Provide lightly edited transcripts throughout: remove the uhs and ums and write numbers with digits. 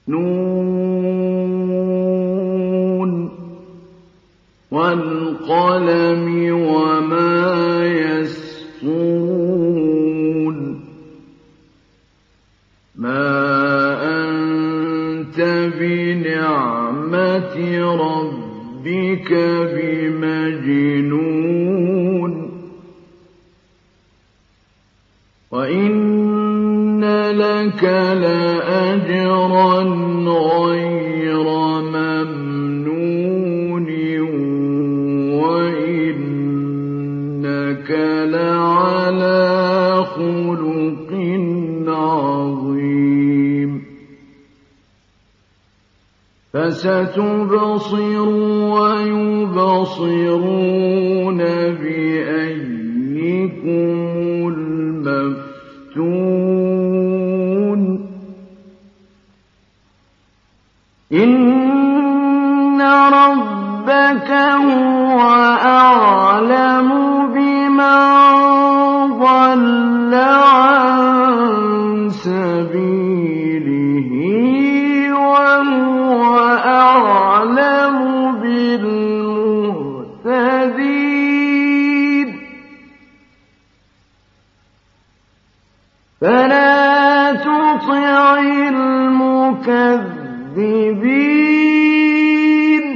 نون والقلم وما يسطرون ما أنت بنعمة ربك بمجنون وإن لك لأجرا غير ممنون وإنك لعلى خلق عظيم فستبصر ويبصرون بأيكم المفتون إن ربك هو أعلم بمن ضل عن سبيله وهو أعلم بالمهتدين فلا تطع المكذبين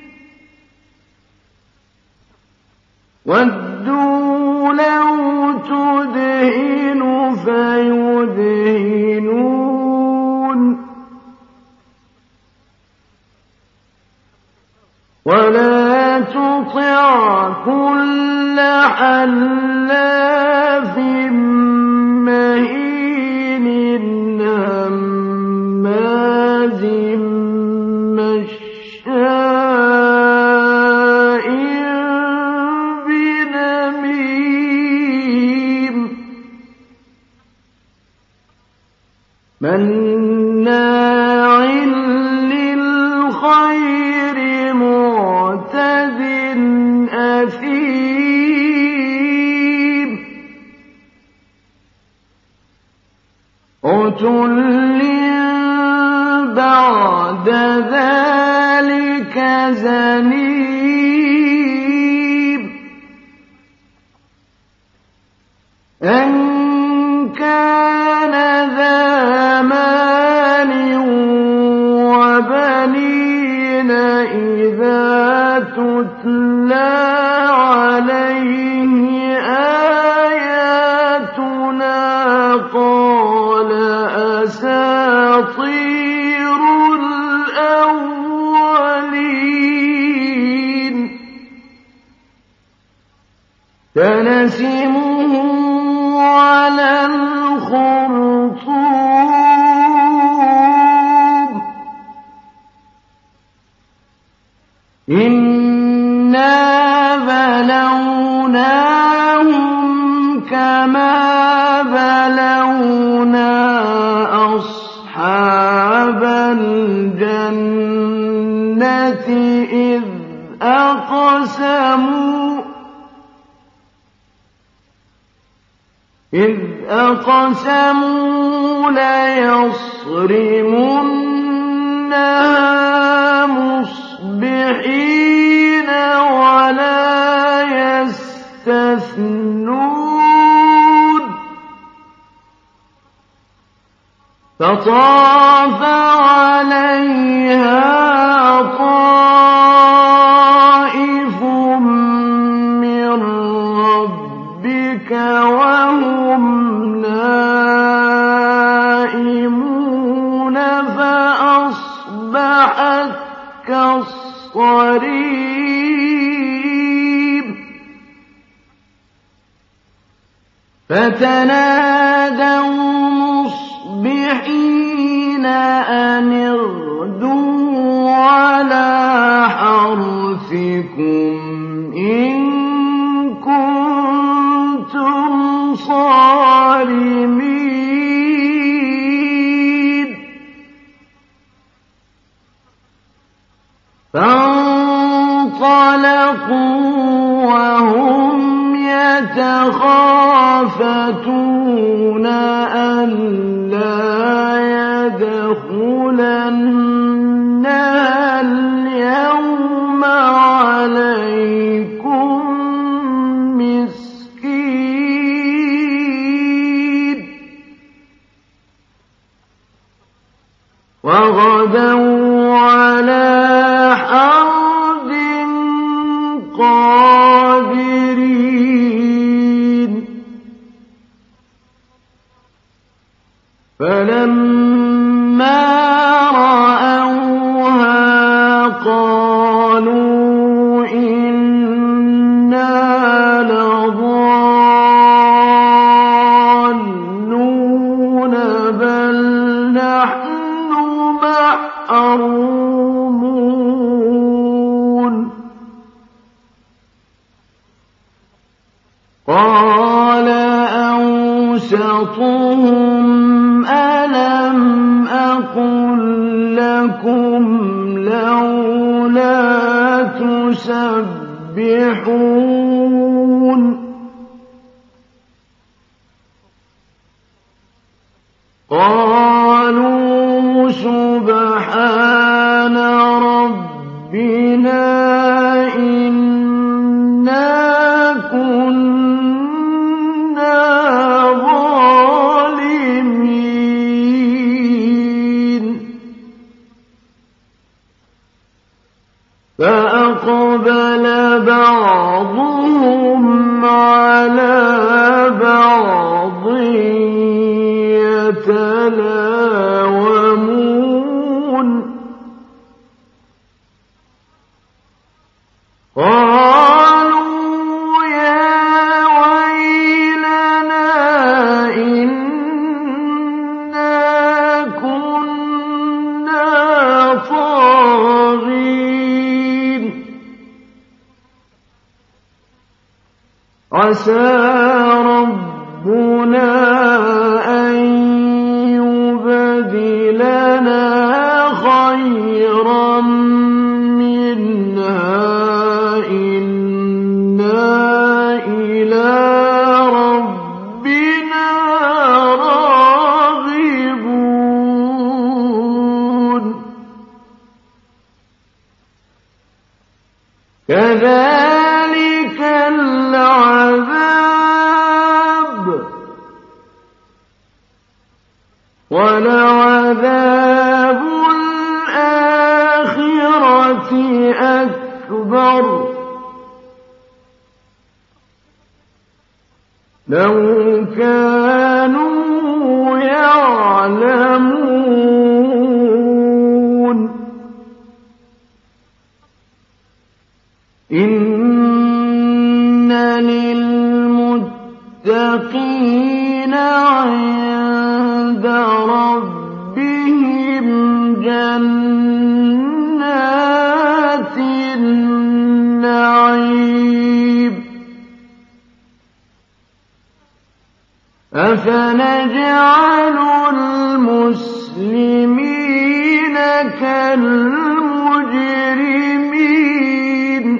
ودوا لو تدهن فيدهنون ولا تطع كل حلاف مهين هماز مشاء بنميم مناع للخير معتد أثيم عتل بعد ذلك زنيم أن كان ذا مال وبنين إذا تتلى عليه آياتنا قال أساطير الأولين سنسمه على الخرطوم إنا بلوناهم كما بلونا أصحاب الجنة إذ أقسموا ليصرمنها مصبحين ولا يستثنون فطاف عليها طائف من ربك وهم نائمون فأصبحت كالصريم فتنادوا مصبحين أن اغدوا على حرثكم إن كنتم صارمين فانطلقوا وهم يتخافتون ألا يدخلوا لَأَدْخُلَنَّهَا الْيَوْمَ عَلَيْكُم مِّسْكِينًا وَغَدَوْا عَلَىٰ حَرْدٍ قَادِرِينَ فَلَمَّا رَأَوْهَا قَالُوا إِنَّا لَضَالُّونَ بَلْ نَحْنُ مَحْرُومُونَ قَالَ أَوْسَطُهُمْ أَلَمْ أَقُل لَّكُمْ لَوْلَا تُسَبِّحُونَ قَالُوا سُبْحَانَ رَبِّنَا إِنَّا كُنَّا ظَالِمِينَ فَأَقْبَلَ بَعْضُهُمْ عَلَىٰ بَعْضٍ يَتَلَاوَمُونَ قَالُوا يَا وَيْلَنَا إِنَّا كُنَّا طَاغِينَ عَسَىٰ رَبُّنَا أَن يُبْدِلَنَا خَيْرًا مِّنْهَا إِنَّا إِلَىٰ رَبِّنَا رَاغِبُونَ كَذَٰلِكَ الْعَذَابُ وَلَعَذَابُ الْآخِرَةِ أَكْبَرُ لَوْ كَانُوا يَعْلَمُونَ إِنَّ لِلْمُتَّقِينَ عِندَ رَبِّهِمْ جَنَّاتِ النَّعِيمِ أَفَنَجْعَلُ الْمُسْلِمِينَ كَالْمُجْرِمِينَ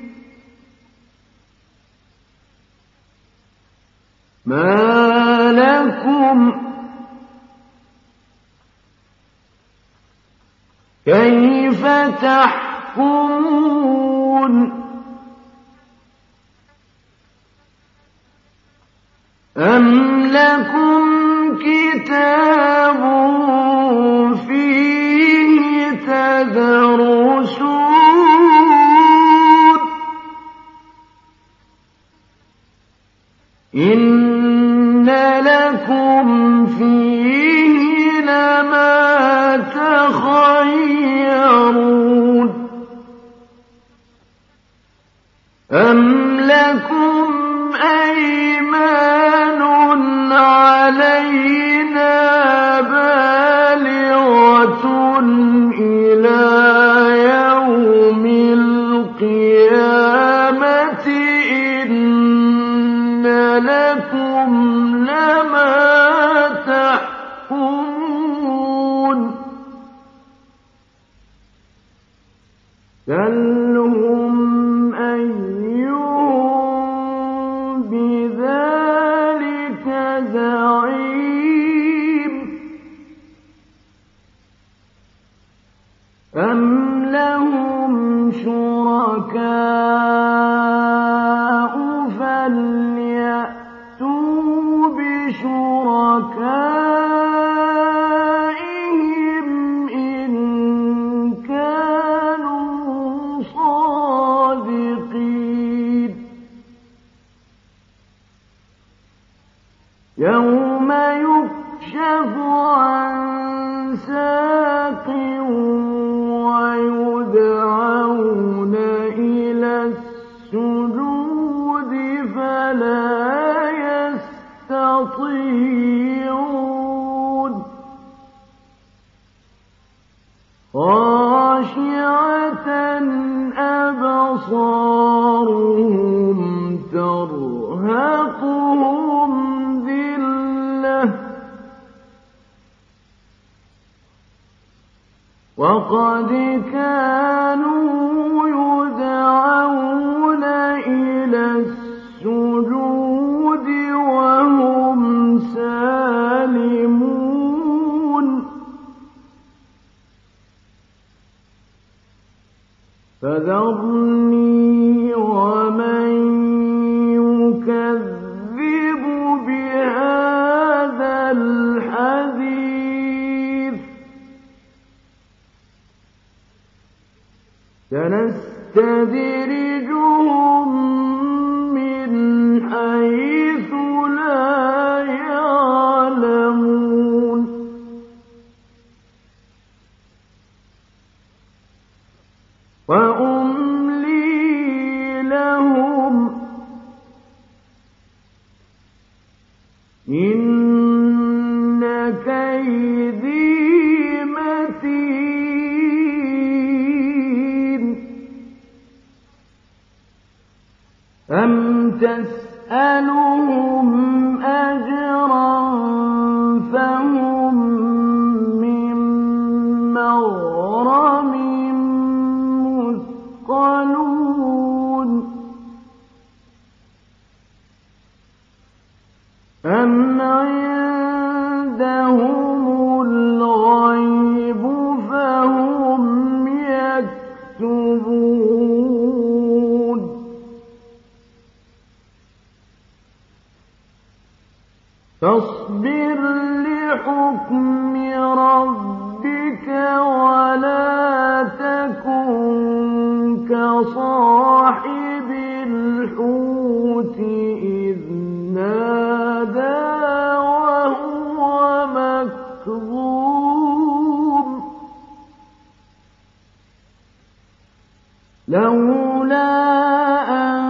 مَا لَكُمْ كَيْفَ تَحْكُمُونَ أَمْ لَكُمْ كِتَابٌ فِيهِ تَدْرُسُونَ إِنَّ لَكُمْ فِيهِ لَمَا تَخَيَّرُونَ أَمْ لَكُمْ أَيْمَانٌ عَلَيْنَا بَالِغَةٌ إِلَىٰ يَوْمِ الْقِيَامَةِ إِنَّ لَكُمْ لَمَا تَحْكُمُونَ سَلْهُمْ أَيُّهُم بِذَٰلِكَ زَعِيمٌ أَمْ لَهُمْ شُرَكَاءُ فَلْيَأْتُوا بِشُرَكَائِهِمْ إِن كَانُوا صَادِقِينَ يَوْمَ يُكْشَفُ عَن سَاقٍ وَيُدْعَوْنَ إِلَى السُّجُودِ فَلَا يَسْتَطِيعُونَ خَاشِعَةً أَبْصَارُهُمْ تَرْهَقُهُمْ ذِلَّةٌ وَقَدْ كَانُوا يُدْعَوْنَ إِلَى السُّجُودِ وَهُمْ سَالِمُونَ فَذَرْنِي وَمَن يُكَذِّبُ بِهَٰذَا الْحَدِيثِ سَنَسْتَدْرِجُهُم مِّنْ حَيْثُ لَا يَعْلَمُونَ وَأُمْلِي لَهُمْ إِنَّ كَيْدِي مَتِينٌ أَمْ تَسْأَلُهُمْ أَجْرًا فَهُم مِّن مَّغْرَمٍ مثقلون أَمْ عِندَهُمُ الْغَيْبُ فَهُمْ يَكْتُبُونَ فاصبر لحكم ربك ولا تكن كصاحب الحوت إذ نادى وهو مكظوم لولا أن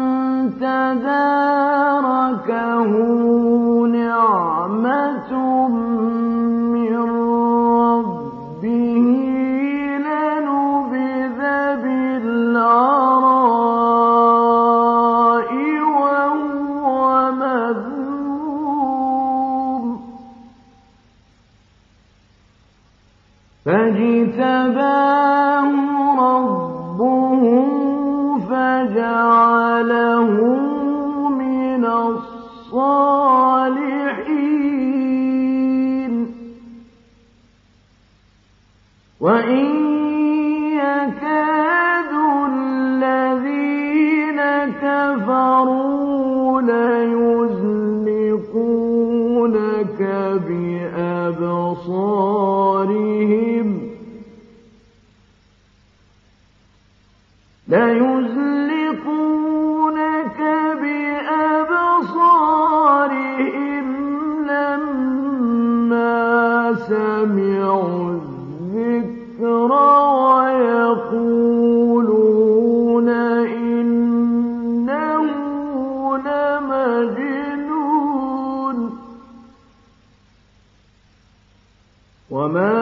تداركه نعمة من ربه لنبذ بالعراء وهو مذموم فاجتباه ربه فجعله من الصالحين وإن يكاد الذين كفروا ليزلقونك بأبصارهم لما سمعوا الذكر ويقولون إنه لمجنون وما